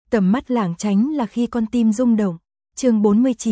Tầm mắt lảng tránh là khi con tim rung động. Chương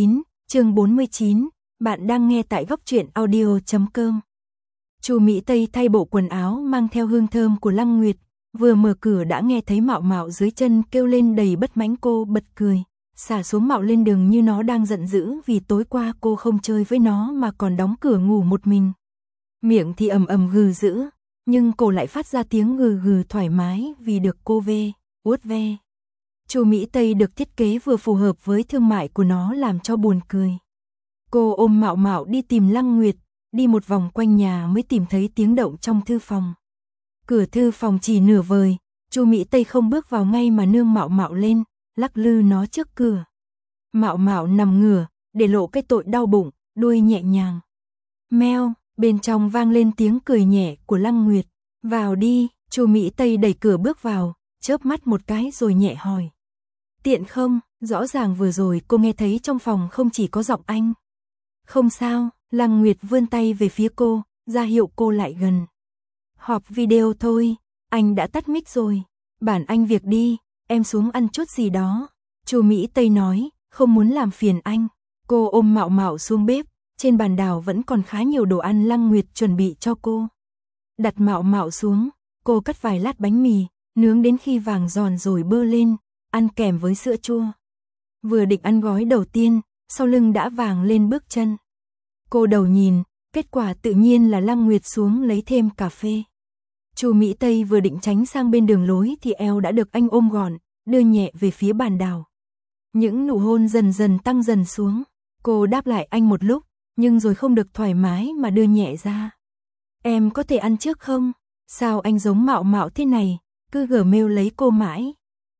49, bạn đang nghe tại góc truyện audio.com. Chu Mỹ Tây thay bộ quần áo mang theo hương thơm của Lăng Nguyệt, vừa mở cửa đã nghe thấy Mạo Mạo dưới chân kêu lên đầy bất mãnh. Cô bật cười, xả xuống Mạo lên đường như nó đang giận dữ vì tối qua cô không chơi với nó mà còn đóng cửa ngủ một mình. Miệng thì ầm ầm gừ dữ, nhưng cổ lại phát ra tiếng gừ gừ thoải mái vì được cô vuốt ve. Chu Mỹ Tây được thiết kế vừa phù hợp với thương mại của nó làm cho buồn cười. Cô ôm Mạo Mạo đi tìm Lăng Nguyệt, đi một vòng quanh nhà mới tìm thấy tiếng động trong thư phòng. Cửa thư phòng chỉ nửa vời, Chu Mỹ Tây không bước vào ngay mà nương Mạo Mạo lên, lắc lư nó trước cửa. Mạo Mạo nằm ngửa, để lộ cái tội đau bụng, đuôi nhẹ nhàng. Meo, bên trong vang lên tiếng cười nhẹ của Lăng Nguyệt. Vào đi, Chu Mỹ Tây đẩy cửa bước vào, chớp mắt một cái rồi nhẹ hỏi. Tiện không? Rõ ràng vừa rồi cô nghe thấy trong phòng không chỉ có giọng anh. Không sao, Lăng Nguyệt vươn tay về phía cô, ra hiệu cô lại gần. Họp video thôi, anh đã tắt mic rồi. Bản anh việc đi, em xuống ăn chút gì đó. Chu Mỹ Tây nói, không muốn làm phiền anh. Cô ôm Mạo Mạo xuống bếp, trên bàn đảo vẫn còn khá nhiều đồ ăn Lăng Nguyệt chuẩn bị cho cô. Đặt Mạo Mạo xuống, cô cắt vài lát bánh mì, nướng đến khi vàng giòn rồi bơ lên, ăn kèm với sữa chua. Vừa định ăn gói đầu tiên, sau lưng đã vàng lên bước chân. Cô đầu nhìn, kết quả tự nhiên là Lăng Nguyệt xuống lấy thêm cà phê. Chu Mỹ Tây vừa định tránh sang bên đường lối thì eo đã được anh ôm gọn, đưa nhẹ về phía bàn đảo. Những nụ hôn dần dần tăng dần xuống, cô đáp lại anh một lúc, nhưng rồi không được thoải mái mà đưa nhẹ ra. Em có thể ăn trước không? Sao anh giống Mạo Mạo thế này, cứ gở mêu lấy cô mãi.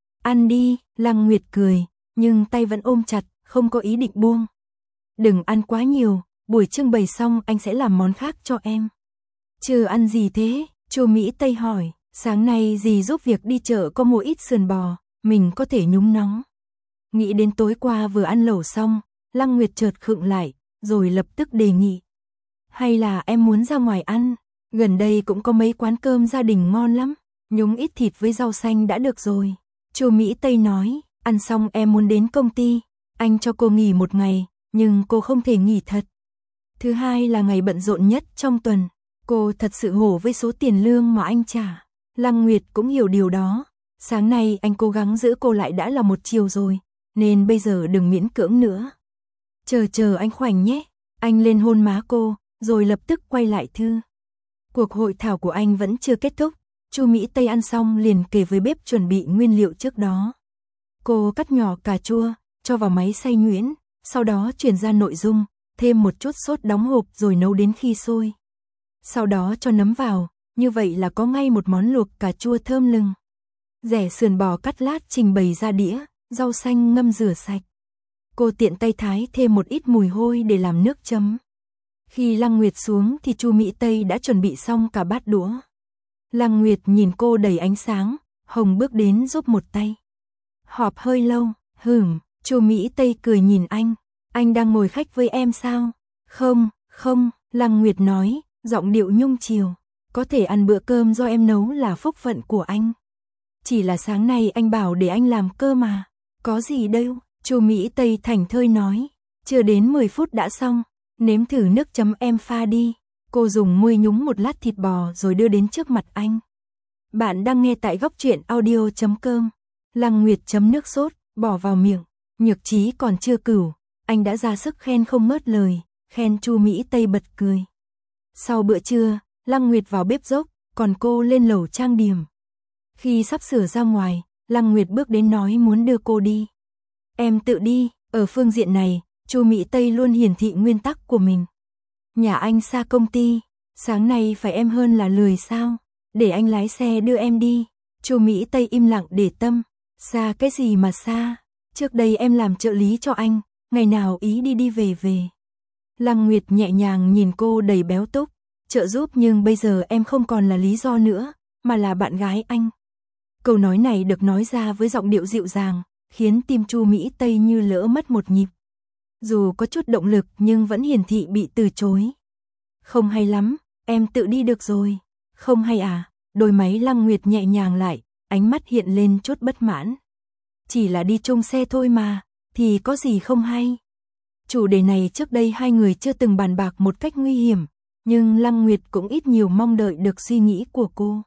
Ăn đi, Lăng Nguyệt cười, nhưng tay vẫn ôm chặt, không có ý định buông. Đừng ăn quá nhiều, buổi trưng bày xong anh sẽ làm món khác cho em. Chưa ăn gì thế? Chu Mỹ Tây hỏi, sáng nay dì giúp việc đi chợ có mua ít sườn bò, mình có thể nhúng nóng. Nghĩ đến tối qua vừa ăn lẩu xong, Lăng Nguyệt chợt khựng lại, rồi lập tức đề nghị. Hay là em muốn ra ngoài ăn, gần đây cũng có mấy quán cơm gia đình ngon lắm, nhúng ít thịt với rau xanh đã được rồi. Chu Mỹ Tây nói, ăn xong em muốn đến công ty, anh cho cô nghỉ một ngày, nhưng cô không thể nghỉ thật. Thứ hai là ngày bận rộn nhất trong tuần, cô thật sự hổ với số tiền lương mà anh trả. Lăng Nguyệt cũng hiểu điều đó, sáng nay anh cố gắng giữ cô lại đã là một chiều rồi, nên bây giờ đừng miễn cưỡng nữa. Chờ anh khoảnh nhé, anh lên hôn má cô, rồi lập tức quay lại thư. Cuộc hội thảo của anh vẫn chưa kết thúc, Chu Mỹ Tây ăn xong liền kề với bếp chuẩn bị nguyên liệu trước đó. Cô cắt nhỏ cà chua, cho vào máy xay nhuyễn, sau đó chuyển ra nội dung, thêm một chút sốt đóng hộp rồi nấu đến khi sôi. Sau đó cho nấm vào, như vậy là có ngay một món luộc cà chua thơm lừng. Rẻ sườn bò cắt lát trình bày ra đĩa, rau xanh ngâm rửa sạch. Cô tiện tay thái thêm một ít mùi hôi để làm nước chấm. Khi Lăng Nguyệt xuống thì Chu Mỹ Tây đã chuẩn bị xong cả bát đũa. Lăng Nguyệt nhìn cô đầy ánh sáng, hồng bước đến giúp một tay. Họp hơi lâu, Chu Mỹ Tây cười nhìn anh đang ngồi khách với em sao? Không, Lăng Nguyệt nói, giọng điệu nhung chiều, có thể ăn bữa cơm do em nấu là phúc phận của anh. Chỉ là sáng nay anh bảo để anh làm cơ mà, có gì đâu, Chu Mỹ Tây thảnh thơi nói, chưa đến 10 phút đã xong, nếm thử nước chấm em pha đi. Cô dùng muôi nhúng một lát thịt bò rồi đưa đến trước mặt anh. Bạn đang nghe tại góc truyện audio.com. Lăng Nguyệt chấm nước sốt, bỏ vào miệng, nhược trí còn chưa cửu, anh đã ra sức khen không ngớt lời, khen Chu Mỹ Tây bật cười. Sau bữa trưa, Lăng Nguyệt vào bếp dốc, còn cô lên lầu trang điểm. Khi sắp sửa ra ngoài, Lăng Nguyệt bước đến nói muốn đưa cô đi. Em tự đi, ở phương diện này, Chu Mỹ Tây luôn hiển thị nguyên tắc của mình. Nhà anh xa công ty, sáng nay phải em hơn là lười sao, để anh lái xe đưa em đi. Chu Mỹ Tây im lặng để tâm, xa cái gì mà xa, trước đây em làm trợ lý cho anh, ngày nào ý đi đi về về. Lăng Nguyệt nhẹ nhàng nhìn cô đầy béo túc, trợ giúp nhưng bây giờ em không còn là lý do nữa, mà là bạn gái anh. Câu nói này được nói ra với giọng điệu dịu dàng, khiến tim Chu Mỹ Tây như lỡ mất một nhịp. Dù có chút động lực nhưng vẫn hiển thị bị từ chối. Không hay lắm, em tự đi được rồi. Không hay à? Đôi máy Lăng Nguyệt nhẹ nhàng lại, ánh mắt hiện lên chút bất mãn. chỉ là đi chung xe thôi mà, thì có gì không hay. Chủ đề này trước đây hai người chưa từng bàn bạc một cách nguy hiểm, nhưng Lăng Nguyệt cũng ít nhiều mong đợi được suy nghĩ của cô.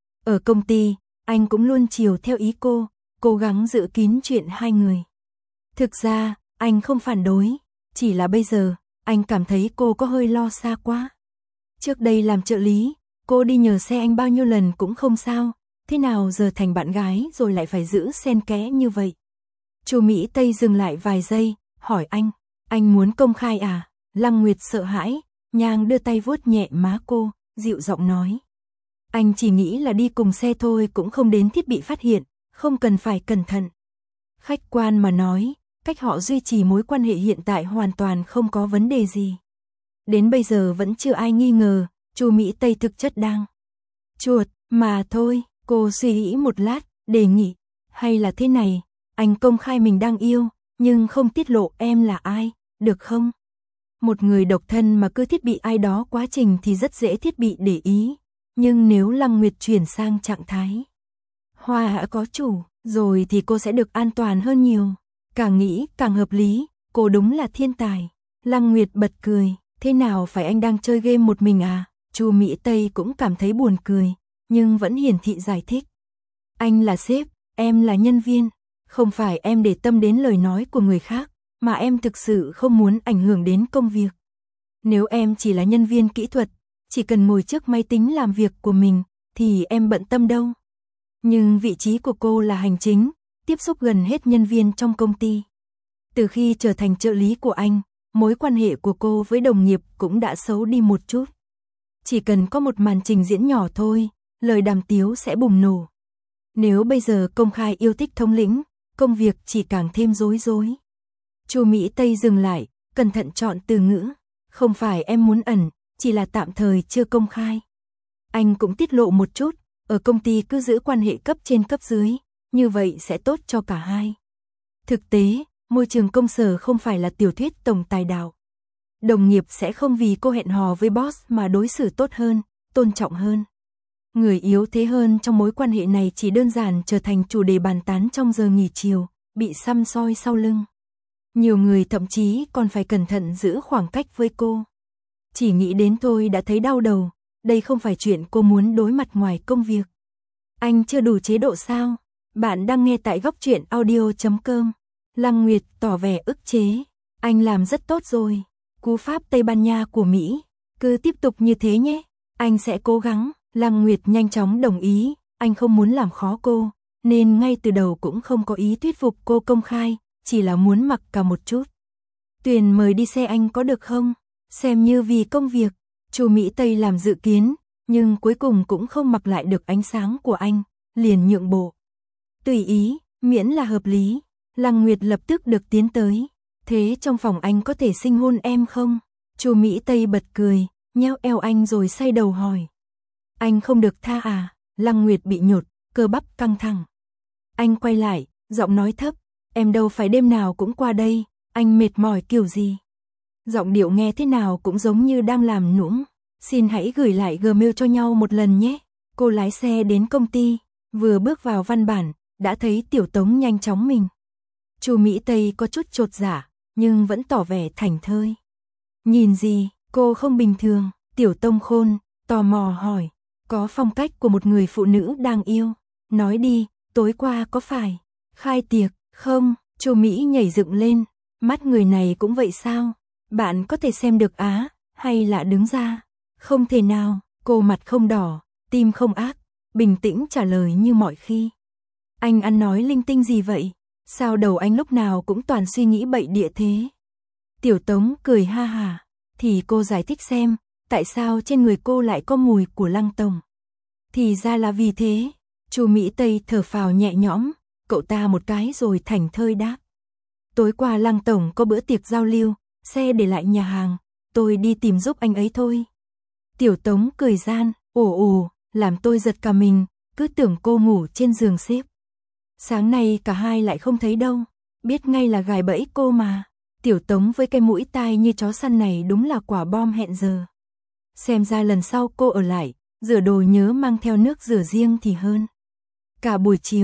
Ở công ty, anh cũng luôn chiều theo ý cô, cố gắng giữ kín chuyện hai người. Thực ra, anh không phản đối, chỉ là bây giờ, anh cảm thấy cô có hơi lo xa quá. Trước đây làm trợ lý, cô đi nhờ xe anh bao nhiêu lần cũng không sao, thế nào giờ thành bạn gái rồi lại phải giữ xen kẽ như vậy. Chu Mỹ Tây dừng lại vài giây, hỏi anh muốn công khai à? Lăng Nguyệt sợ hãi, nhàng đưa tay vuốt nhẹ má cô, dịu giọng nói. Anh chỉ nghĩ là đi cùng xe thôi cũng không đến thiết bị phát hiện, không cần phải cẩn thận. Khách quan mà nói, cách họ duy trì mối quan hệ hiện tại hoàn toàn không có vấn đề gì. Đến bây giờ vẫn chưa ai nghi ngờ, Chu Mỹ Tây thực chất đang chuột mà thôi. Cô suy nghĩ một lát, đề nghị, hay là thế này, anh công khai mình đang yêu, nhưng không tiết lộ em là ai, được không? Một người độc thân mà cứ thiết bị ai đó quá trình thì rất dễ thiết bị để ý, nhưng nếu Lăng Nguyệt chuyển sang trạng thái hoa hạ có chủ, rồi thì cô sẽ được an toàn hơn nhiều. Càng nghĩ càng hợp lý, cô đúng là thiên tài. Lăng Nguyệt bật cười, thế nào phải anh đang chơi game một mình à? Chu Mỹ Tây cũng cảm thấy buồn cười, nhưng vẫn hiển thị giải thích. Anh là sếp, em là nhân viên, không phải em để tâm đến lời nói của người khác, mà em thực sự không muốn ảnh hưởng đến công việc. Nếu em chỉ là nhân viên kỹ thuật, chỉ cần ngồi trước máy tính làm việc của mình, thì em bận tâm đâu. Nhưng vị trí của cô là hành chính, tiếp xúc gần hết nhân viên trong công ty. Từ khi trở thành trợ lý của anh, mối quan hệ của cô với đồng nghiệp cũng đã xấu đi một chút. Chỉ cần có một màn trình diễn nhỏ thôi, lời đàm tiếu sẽ bùng nổ. Nếu bây giờ công khai yêu thích thống lĩnh, công việc chỉ càng thêm rối rối. Chu Mỹ Tây dừng lại, cẩn thận chọn từ ngữ. Không phải em muốn ẩn, chỉ là tạm thời chưa công khai. Anh cũng tiết lộ một chút, ở công ty cứ giữ quan hệ cấp trên cấp dưới, như vậy sẽ tốt cho cả hai. Thực tế, môi trường công sở không phải là tiểu thuyết tổng tài đạo. Đồng nghiệp sẽ không vì cô hẹn hò với boss mà đối xử tốt hơn, tôn trọng hơn. Người yếu thế hơn trong mối quan hệ này chỉ đơn giản trở thành chủ đề bàn tán trong giờ nghỉ chiều, bị săm soi sau lưng. Nhiều người thậm chí còn phải cẩn thận giữ khoảng cách với cô. Chỉ nghĩ đến thôi đã thấy đau đầu, đây không phải chuyện cô muốn đối mặt ngoài công việc. Anh chưa đủ chế độ sao? Bạn đang nghe tại góc truyện audio.com. Lăng Nguyệt tỏ vẻ ức chế. Anh làm rất tốt rồi. Cú pháp Tây Ban Nha của Mỹ. Cứ tiếp tục như thế nhé. Anh sẽ cố gắng. Lăng Nguyệt nhanh chóng đồng ý. Anh không muốn làm khó cô, nên ngay từ đầu cũng không có ý thuyết phục cô công khai, chỉ là muốn mặc cả một chút. Tuyền mời đi xe anh có được không? Xem như vì công việc. Chu Mỹ Tây làm dự kiến, nhưng cuối cùng cũng không mặc lại được ánh sáng của anh, liền nhượng bộ. Tùy ý, miễn là hợp lý. Lăng Nguyệt lập tức được tiến tới. Thế trong phòng anh có thể sinh hôn em không? Chu Mỹ Tây bật cười, nheo eo anh rồi xoay đầu hỏi. Anh không được tha à? Lăng Nguyệt bị nhột, cơ bắp căng thẳng. Anh quay lại, giọng nói thấp, em đâu phải đêm nào cũng qua đây, anh mệt mỏi kiểu gì? Giọng điệu nghe thế nào cũng giống như đang làm nũng. Xin hãy gửi lại Gmail cho nhau một lần nhé. Cô lái xe đến công ty, vừa bước vào văn bản, đã thấy Tiểu Tống nhanh chóng mình. Chu Mỹ Tây có chút chột dạ, nhưng vẫn tỏ vẻ thảnh thơi. Nhìn gì, cô không bình thường. Tiểu Tông Khôn tò mò hỏi, có phong cách của một người phụ nữ đang yêu. Nói đi, tối qua có phải khai tiệc không? Chu Mỹ nhảy dựng lên, mắt người này cũng vậy sao? Bạn có thể xem được á, hay là đứng ra? Không thể nào, cô mặt không đỏ, tim không ác, bình tĩnh trả lời như mọi khi. Anh ăn nói linh tinh gì vậy? Sao đầu anh lúc nào cũng toàn suy nghĩ bậy địa thế? Tiểu Tống cười ha hà, thì cô giải thích xem, tại sao trên người cô lại có mùi của Lăng tổng. Thì ra là vì thế. Chu Mỹ Tây thở phào nhẹ nhõm, cậu ta một cái rồi thảnh thơi đáp. Tối qua Lăng tổng có bữa tiệc giao lưu, xe để lại nhà hàng, tôi đi tìm giúp anh ấy thôi. Tiểu Tống cười gian, ồ, làm tôi giật cả mình, cứ tưởng cô ngủ trên giường xếp. Sáng nay cả hai lại không thấy đâu, biết ngay là gài bẫy cô mà. Tiểu Tống với cái mũi tai như chó săn này đúng là quả bom hẹn giờ. Xem ra lần sau cô ở lại, rửa đồ nhớ mang theo nước rửa riêng thì hơn. Cả buổi chiều,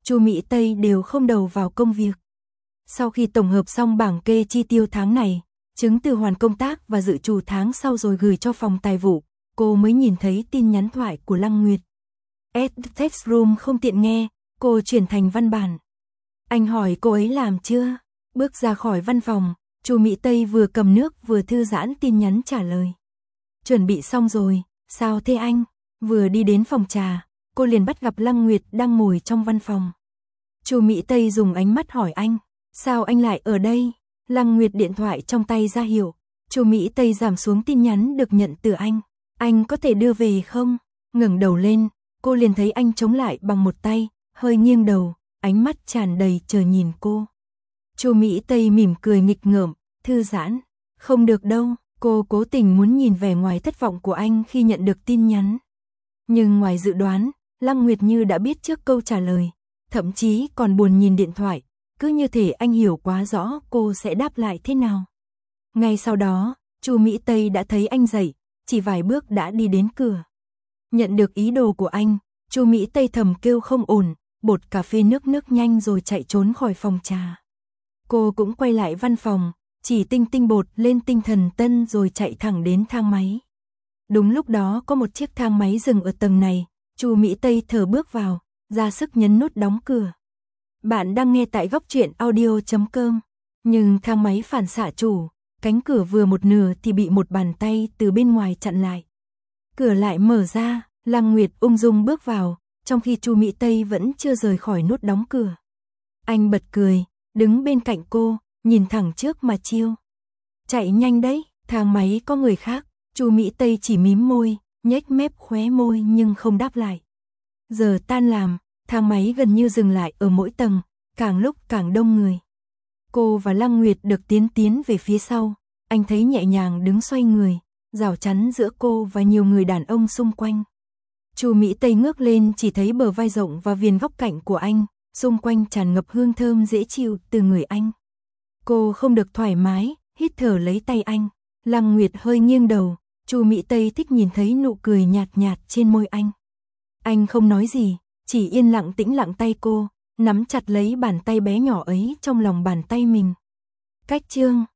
Chu Mỹ Tây đều không đầu vào công việc. Sau khi tổng hợp xong bảng kê chi tiêu tháng này, chứng từ hoàn công tác và dự trù tháng sau rồi gửi cho phòng tài vụ, cô mới nhìn thấy tin nhắn thoại của Lăng Nguyệt. Text room không tiện nghe, cô chuyển thành văn bản. Anh hỏi cô ấy làm chưa? Bước ra khỏi văn phòng, Chu Mỹ Tây vừa cầm nước vừa thư giãn tin nhắn trả lời. Chuẩn bị xong rồi, sao thế anh? Vừa đi đến phòng trà, cô liền bắt gặp Lăng Nguyệt đang ngồi trong văn phòng. Chu Mỹ Tây dùng ánh mắt hỏi anh, sao anh lại ở đây? Lăng Nguyệt điện thoại trong tay ra hiệu. Chu Mỹ Tây giảm xuống tin nhắn được nhận từ anh có thể đưa về không? Ngẩng đầu lên, cô liền thấy anh chống lại bằng một tay, hơi nghiêng đầu, ánh mắt tràn đầy chờ nhìn cô. Chu Mỹ Tây mỉm cười nghịch ngợm, thư giãn, không được đâu, cô cố tình muốn nhìn vẻ ngoài thất vọng của anh khi nhận được tin nhắn. Nhưng ngoài dự đoán, Lăng Nguyệt như đã biết trước câu trả lời, thậm chí còn buồn nhìn điện thoại, cứ như thể anh hiểu quá rõ cô sẽ đáp lại thế nào. Ngay sau đó, Chu Mỹ Tây đã thấy anh dậy, chỉ vài bước đã đi đến cửa. Nhận được ý đồ của anh, Chu Mỹ Tây thầm kêu không ổn, bột cà phê nước nhanh rồi chạy trốn khỏi phòng trà. Cô cũng quay lại văn phòng, chỉ tinh bột lên tinh thần tân rồi chạy thẳng đến thang máy. Đúng lúc đó có một chiếc thang máy dừng ở tầng này, Chu Mỹ Tây thở bước vào, ra sức nhấn nút đóng cửa. Bạn đang nghe tại góc truyện audio.com, nhưng thang máy phản xạ chủ, cánh cửa vừa một nửa thì bị một bàn tay từ bên ngoài chặn lại. Cửa lại mở ra, Lăng Nguyệt ung dung bước vào, trong khi Chu Mỹ Tây vẫn chưa rời khỏi nút đóng cửa. Anh bật cười, đứng bên cạnh cô, nhìn thẳng trước mà chiêu. Chạy nhanh đấy, thang máy có người khác. Chu Mỹ Tây chỉ mím môi, nhếch mép khóe môi nhưng không đáp lại. Giờ tan làm, thang máy gần như dừng lại ở mỗi tầng, càng lúc càng đông người. Cô và Lăng Nguyệt được tiến về phía sau, anh thấy nhẹ nhàng đứng xoay người, rào chắn giữa cô và nhiều người đàn ông xung quanh. Chu Mỹ Tây ngước lên chỉ thấy bờ vai rộng và viền góc cạnh của anh, xung quanh tràn ngập hương thơm dễ chịu từ người anh. Cô không được thoải mái, hít thở lấy tay anh. Lăng Nguyệt hơi nghiêng đầu, Chu Mỹ Tây thích nhìn thấy nụ cười nhạt nhạt trên môi anh. Anh không nói gì, chỉ yên lặng tĩnh lặng tay cô, nắm chặt lấy bàn tay bé nhỏ ấy trong lòng bàn tay mình. Cách chương